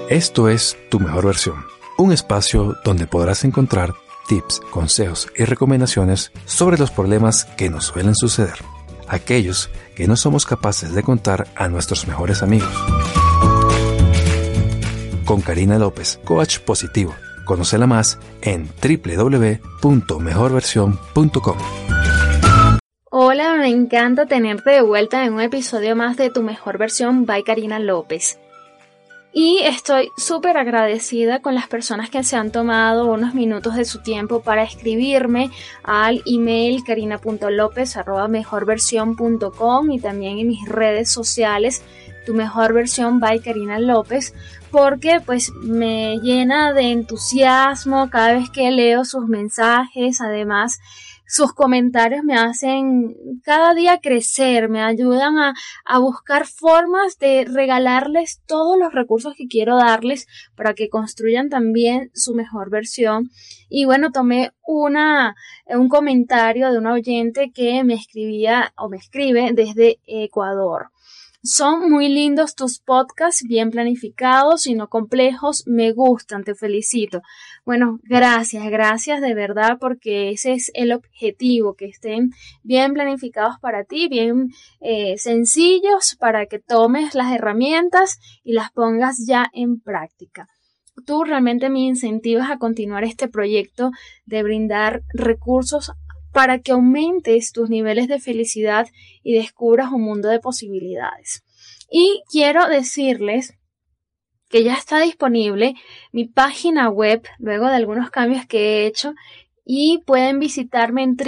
Esto es Tu Mejor Versión, un espacio donde podrás encontrar tips, consejos y recomendaciones sobre los problemas que nos suelen suceder, aquellos que no somos capaces de contar a nuestros mejores amigos. Con Karina López, coach positivo. Conócela más en www.mejorversión.com. Hola, me encanta tenerte de vuelta en un episodio más de Tu Mejor Versión by Karina López. Y estoy súper agradecida con las personas que se han tomado unos minutos de su tiempo para escribirme al email karina.lopez@mejorversion.com y también en mis redes sociales Tu Mejor Versión by Karina López, porque pues me llena de entusiasmo cada vez que leo sus mensajes. Además, sus comentarios me hacen cada día crecer, me ayudan a buscar formas de regalarles todos los recursos que quiero darles para que construyan también su mejor versión. Y bueno, tomé un comentario de una oyente que me escribía o me escribe desde Ecuador. Son muy lindos tus podcasts, bien planificados y no complejos, me gustan, te felicito. Bueno, gracias de verdad, porque ese es el objetivo, que estén bien planificados para ti, bien sencillos, para que tomes las herramientas y las pongas ya en práctica. Tú realmente me incentivas a continuar este proyecto de brindar recursos para que aumentes tus niveles de felicidad y descubras un mundo de posibilidades. Y quiero decirles que ya está disponible mi página web luego de algunos cambios que he hecho, y pueden visitarme en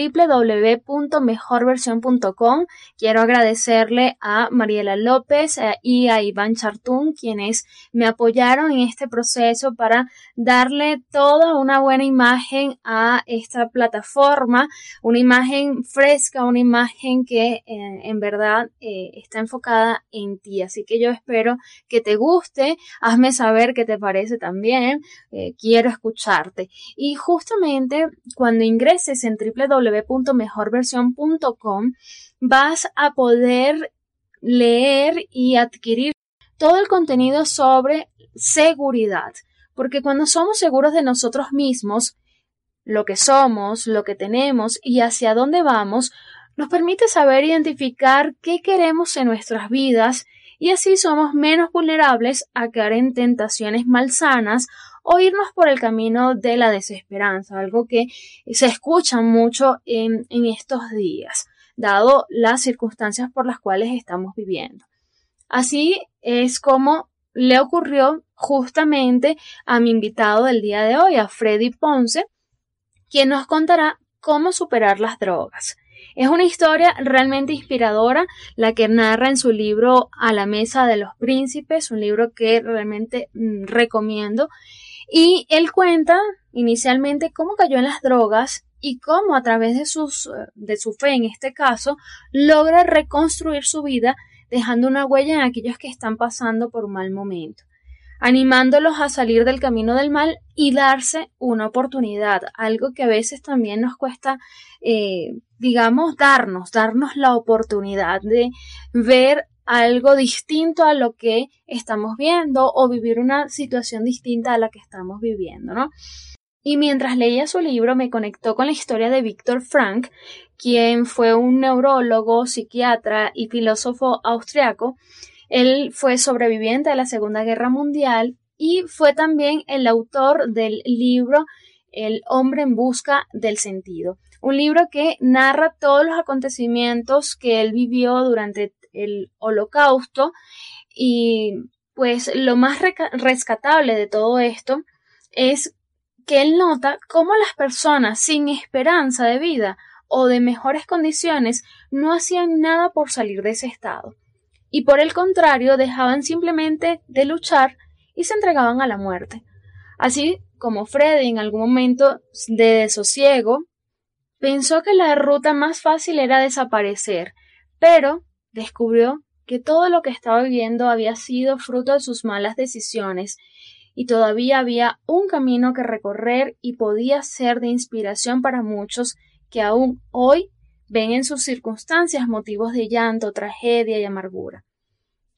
www.mejorversion.com. Quiero agradecerle a Mariela López y a Iván Chartún, quienes me apoyaron en este proceso para darle toda una buena imagen a esta plataforma, una imagen fresca, una imagen que en verdad está enfocada en ti. Así que yo espero que te guste, hazme saber qué te parece también, quiero escucharte. Y justamente cuando ingreses en www.mejorversion.com vas a poder leer y adquirir todo el contenido sobre seguridad, porque cuando somos seguros de nosotros mismos, lo que somos, lo que tenemos y hacia dónde vamos, nos permite saber identificar qué queremos en nuestras vidas, y así somos menos vulnerables a caer en tentaciones malsanas o irnos por el camino de la desesperanza, algo que se escucha mucho en estos días, dado las circunstancias por las cuales estamos viviendo. Así es como le ocurrió justamente a mi invitado del día de hoy, a Freddy Ponce, quien nos contará cómo superar las drogas. Es una historia realmente inspiradora la que narra en su libro A la Mesa de los Príncipes, un libro que realmente recomiendo. Y él cuenta inicialmente cómo cayó en las drogas y cómo a través de su fe, en este caso, logra reconstruir su vida, dejando una huella en aquellos que están pasando por un mal momento, animándolos a salir del camino del mal y darse una oportunidad, algo que a veces también nos cuesta, darnos la oportunidad de ver algo distinto a lo que estamos viendo o vivir una situación distinta a la que estamos viviendo, ¿no? Y mientras leía su libro me conectó con la historia de Viktor Frankl, quien fue un neurólogo, psiquiatra y filósofo austriaco. Él fue sobreviviente de la Segunda Guerra Mundial y fue también el autor del libro El hombre en busca del sentido, un libro que narra todos los acontecimientos que él vivió durante el Holocausto. Y pues lo más rescatable de todo esto es que él nota cómo las personas sin esperanza de vida o de mejores condiciones no hacían nada por salir de ese estado, y por el contrario dejaban simplemente de luchar y se entregaban a la muerte. Así como Freddy, en algún momento de desosiego, pensó que la ruta más fácil era desaparecer, pero descubrió que todo lo que estaba viviendo había sido fruto de sus malas decisiones, y todavía había un camino que recorrer y podía ser de inspiración para muchos que aún hoy ven en sus circunstancias motivos de llanto, tragedia y amargura.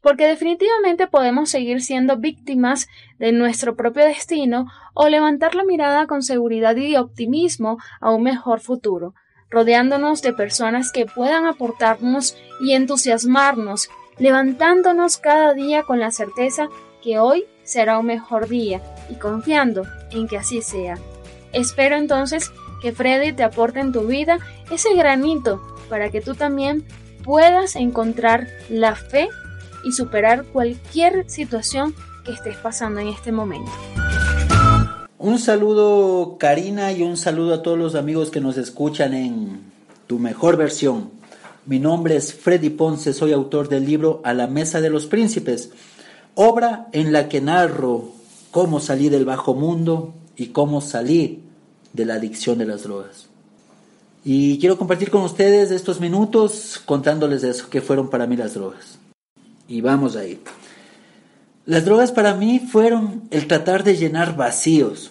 porque definitivamente podemos seguir siendo víctimas de nuestro propio destino o levantar la mirada con seguridad y optimismo a un mejor futuro, rodeándonos de personas que puedan aportarnos y entusiasmarnos, levantándonos cada día con la certeza que hoy será un mejor día y confiando en que así sea. Espero entonces que Freddy te aporte en tu vida ese granito para que tú también puedas encontrar la fe y superar cualquier situación que estés pasando en este momento. Un saludo, Karina, y un saludo a todos los amigos que nos escuchan en Tu Mejor Versión. Mi nombre es Freddy Ponce, soy autor del libro A la Mesa de los Príncipes, obra en la que narro cómo salí del bajo mundo y cómo salí de la adicción de las drogas. Y quiero compartir con ustedes estos minutos contándoles de eso, que fueron para mí las drogas. Y vamos ahí. Las drogas para mí fueron el tratar de llenar vacíos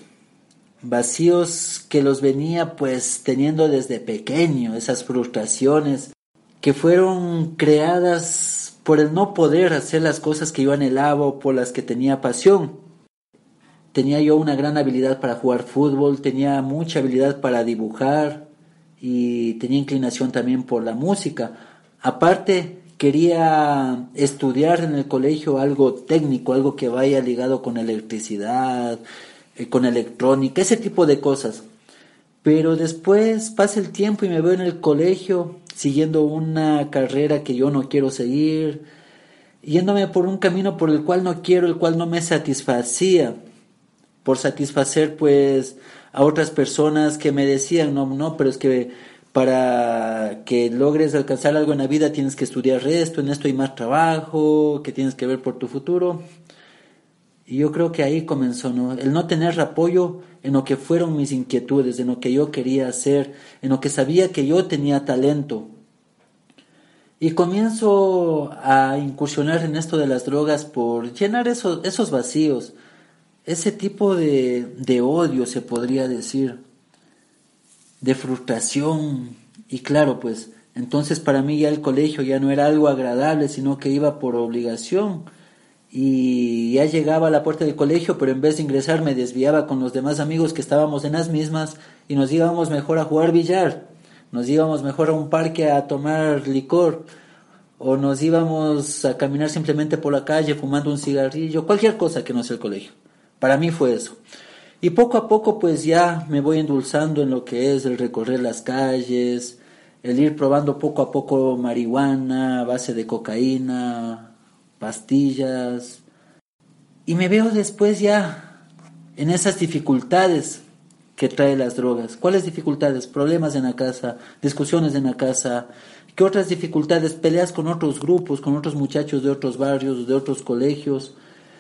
que los venía pues teniendo desde pequeño, esas frustraciones que fueron creadas por el no poder hacer las cosas que yo anhelaba o por las que tenía pasión. Tenía yo una gran habilidad para jugar fútbol, tenía mucha habilidad para dibujar y tenía inclinación también por la música. Aparte, quería estudiar en el colegio algo técnico, algo que vaya ligado con electricidad, con electrónica, ese tipo de cosas. Pero después pasa el tiempo y me veo en el colegio siguiendo una carrera que yo no quiero seguir, yéndome por un camino por el cual no quiero, el cual no me satisfacía, por satisfacer pues a otras personas que me decían, no, pero es que para que logres alcanzar algo en la vida tienes que estudiar esto, en esto hay más trabajo, que tienes que ver por tu futuro. Y yo creo que ahí comenzó, ¿no? El no tener apoyo en lo que fueron mis inquietudes, en lo que yo quería hacer, en lo que sabía que yo tenía talento. Y comienzo a incursionar en esto de las drogas por llenar esos vacíos, ese tipo de odio, se podría decir, de frustración. Y claro, pues entonces para mí ya el colegio ya no era algo agradable, sino que iba por obligación. Y ya llegaba a la puerta del colegio, pero en vez de ingresar me desviaba con los demás amigos que estábamos en las mismas y nos íbamos mejor a jugar billar, nos íbamos mejor a un parque a tomar licor, o nos íbamos a caminar simplemente por la calle fumando un cigarrillo, cualquier cosa que no sea el colegio. Para mí fue eso. Y poco a poco pues ya me voy endulzando en lo que es el recorrer las calles, el ir probando poco a poco marihuana a base de cocaína, pastillas. Y me veo después ya en esas dificultades que trae las drogas. ¿Cuáles dificultades? Problemas en la casa, discusiones en la casa. ¿Qué otras dificultades? Peleas con otros grupos, con otros muchachos de otros barrios, de otros colegios.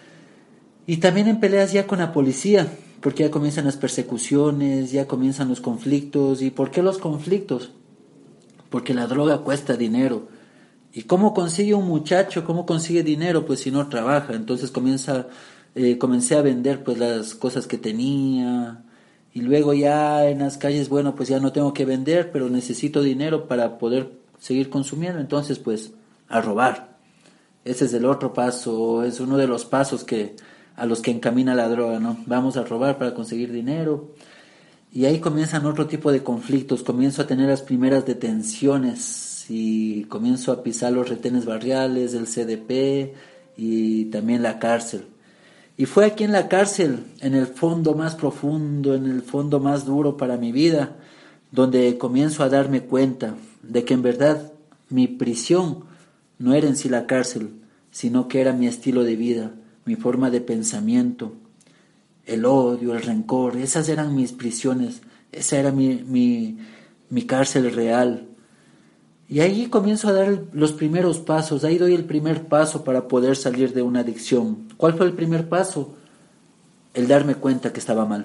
Y también en peleas ya con la policía, porque ya comienzan las persecuciones, ya comienzan los conflictos. ¿Y por qué los conflictos? Porque la droga cuesta dinero. ¿Y cómo consigue un muchacho? ¿Cómo consigue dinero? Pues si no trabaja. Entonces comencé a vender pues las cosas que tenía. Y luego ya en las calles, bueno, pues ya no tengo que vender, pero necesito dinero para poder seguir consumiendo. Entonces pues a robar. Ese es el otro paso, es uno de los pasos a los que encamina la droga, ¿no? Vamos a robar para conseguir dinero. Y ahí comienzan otro tipo de conflictos. Comienzo a tener las primeras detenciones y comienzo a pisar los retenes barriales, el CDP y también la cárcel. Y fue aquí en la cárcel, en el fondo más profundo, en el fondo más duro para mi vida, donde comienzo a darme cuenta de que en verdad mi prisión no era en sí la cárcel, sino que era mi estilo de vida, mi forma de pensamiento, el odio, el rencor. Esas eran mis prisiones, esa era mi cárcel real. Y ahí comienzo a dar los primeros pasos, ahí doy el primer paso para poder salir de una adicción. ¿Cuál fue el primer paso? El darme cuenta que estaba mal.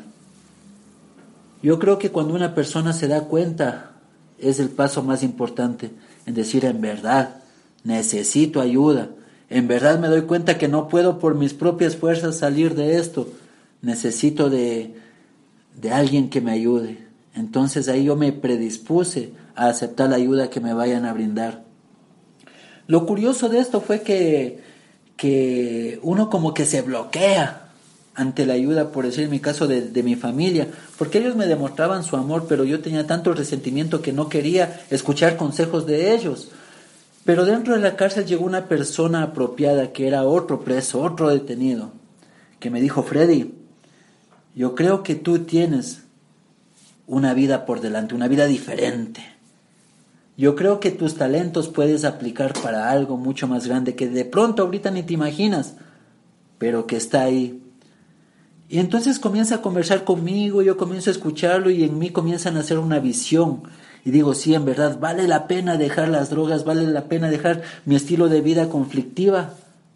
Yo creo que cuando una persona se da cuenta es el paso más importante en decir en verdad, necesito ayuda. En verdad me doy cuenta que no puedo por mis propias fuerzas salir de esto. Necesito de alguien que me ayude. Entonces ahí yo me predispuse a aceptar la ayuda que me vayan a brindar. Lo curioso de esto fue que que uno como que se bloquea ante la ayuda, por decir en mi caso de mi familia, porque ellos me demostraban su amor, pero yo tenía tanto resentimiento que no quería escuchar consejos de ellos. Pero dentro de la cárcel llegó una persona apropiada, que era otro preso, otro detenido, que me dijo: Freddy, yo creo que tú tienes una vida por delante, una vida diferente. Yo creo que tus talentos puedes aplicar para algo mucho más grande que de pronto ahorita ni te imaginas, pero que está ahí. Y entonces comienza a conversar conmigo, yo comienzo a escucharlo y en mí comienza a nacer una visión. Y digo, sí, en verdad, vale la pena dejar las drogas, vale la pena dejar mi estilo de vida conflictiva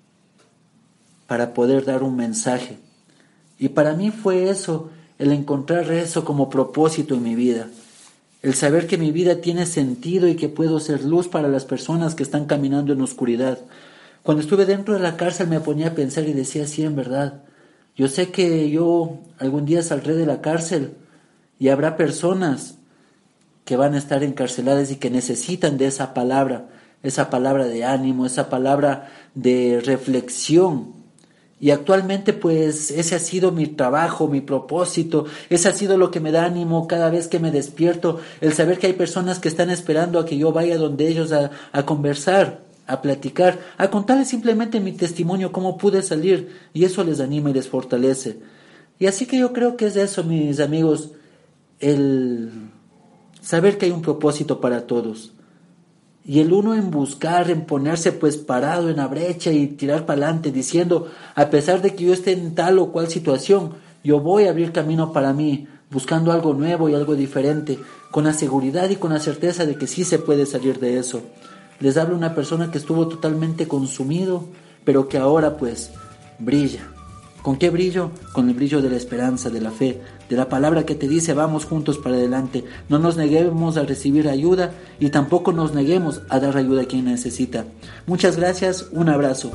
para poder dar un mensaje. Y para mí fue eso, el encontrar eso como propósito en mi vida. El saber que mi vida tiene sentido y que puedo ser luz para las personas que están caminando en oscuridad. Cuando estuve dentro de la cárcel me ponía a pensar y decía, sí, en verdad, yo sé que yo algún día saldré de la cárcel y habrá personas que van a estar encarceladas y que necesitan de esa palabra de ánimo, esa palabra de reflexión. Y actualmente pues ese ha sido mi trabajo, mi propósito, ese ha sido lo que me da ánimo cada vez que me despierto, el saber que hay personas que están esperando a que yo vaya donde ellos a conversar, a platicar, a contarles simplemente mi testimonio, cómo pude salir, y eso les anima y les fortalece. Y así que yo creo que es eso, mis amigos, el saber que hay un propósito para todos. Y el uno en buscar, en ponerse pues parado en la brecha y tirar para adelante, diciendo, a pesar de que yo esté en tal o cual situación, yo voy a abrir camino para mí, buscando algo nuevo y algo diferente, con la seguridad y con la certeza de que sí se puede salir de eso. Les habla una persona que estuvo totalmente consumido, pero que ahora pues brilla. ¿Con qué brillo? Con el brillo de la esperanza, de la fe, de la palabra que te dice vamos juntos para adelante. No nos neguemos a recibir ayuda y tampoco nos neguemos a dar ayuda a quien necesita. Muchas gracias, un abrazo.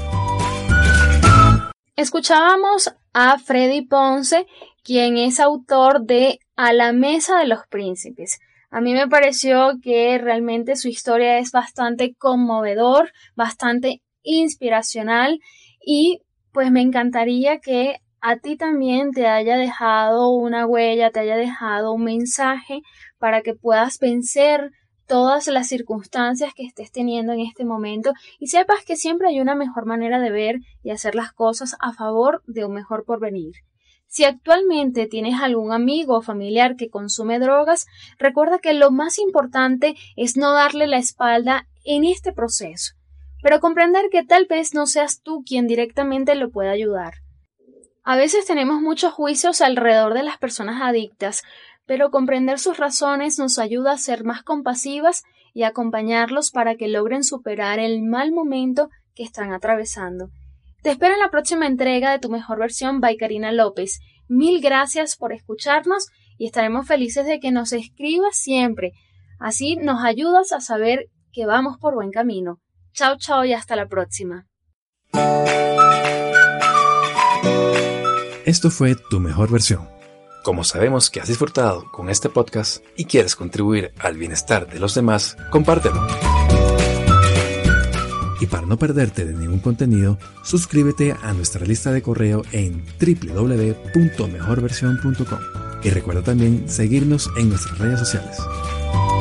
Escuchábamos a Freddy Ponce, quien es autor de A la mesa de los príncipes. A mí me pareció que realmente su historia es bastante conmovedor, bastante inspiracional y pues me encantaría que a ti también te haya dejado una huella, te haya dejado un mensaje para que puedas vencer todas las circunstancias que estés teniendo en este momento y sepas que siempre hay una mejor manera de ver y hacer las cosas a favor de un mejor porvenir. Si actualmente tienes algún amigo o familiar que consume drogas, recuerda que lo más importante es no darle la espalda en este proceso, pero comprender que tal vez no seas tú quien directamente lo pueda ayudar. A veces tenemos muchos juicios alrededor de las personas adictas, pero comprender sus razones nos ayuda a ser más compasivas y acompañarlos para que logren superar el mal momento que están atravesando. Te espero en la próxima entrega de Tu Mejor Versión by Karina López. Mil gracias por escucharnos y estaremos felices de que nos escribas siempre. Así nos ayudas a saber que vamos por buen camino. Chao, chao y hasta la próxima. Esto fue Tu Mejor Versión. Como sabemos que has disfrutado con este podcast y quieres contribuir al bienestar de los demás, compártelo. Y para no perderte de ningún contenido, suscríbete a nuestra lista de correo en www.mejorversion.com. Y recuerda también seguirnos en nuestras redes sociales.